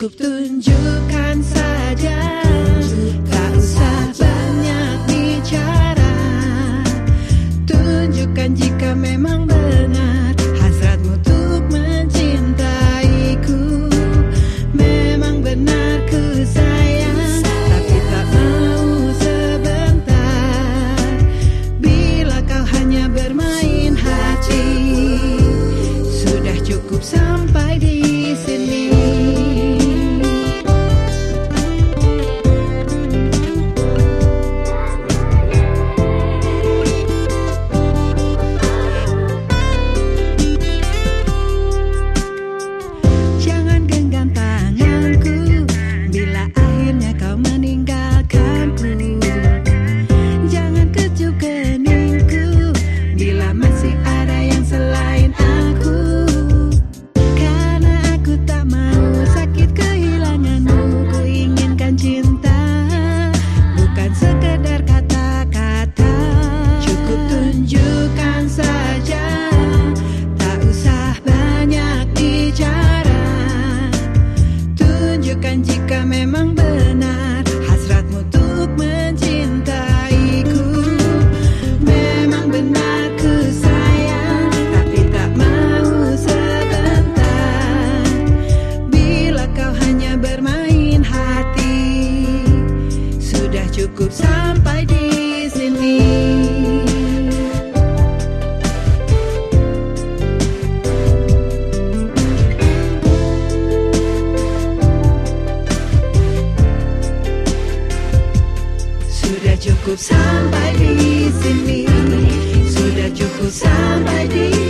Cukup tunjukkan saja, tak usah banyak bicara. Tunjukkan jika memang benar hasratmu untuk mencintaiku. Memang benar ku sayang, tapi tak mau sebentar. Bila kau hanya bermain hati, sudah cukup sampai di sini. Jangan genggam tanganku bila akhirnya kau meninggalkanku. Jangan kecup keningku bila masih ada yang selain aku. Karena aku tak mau sakit kehilanganmu. Ku inginkan cinta, bukan sekedar kata-kata. Cukup tunjukkan saja, tak usah banyak bicara. Tunjukkan jika memang benar hasratmu untuk mencintaiku. Memang benar ku sayang, tapi tak mau sebentar. Bila kau hanya bermain hati, sudah cukup sampai di sini. Sudah cukup sampai di sini. Sudah cukup sampai di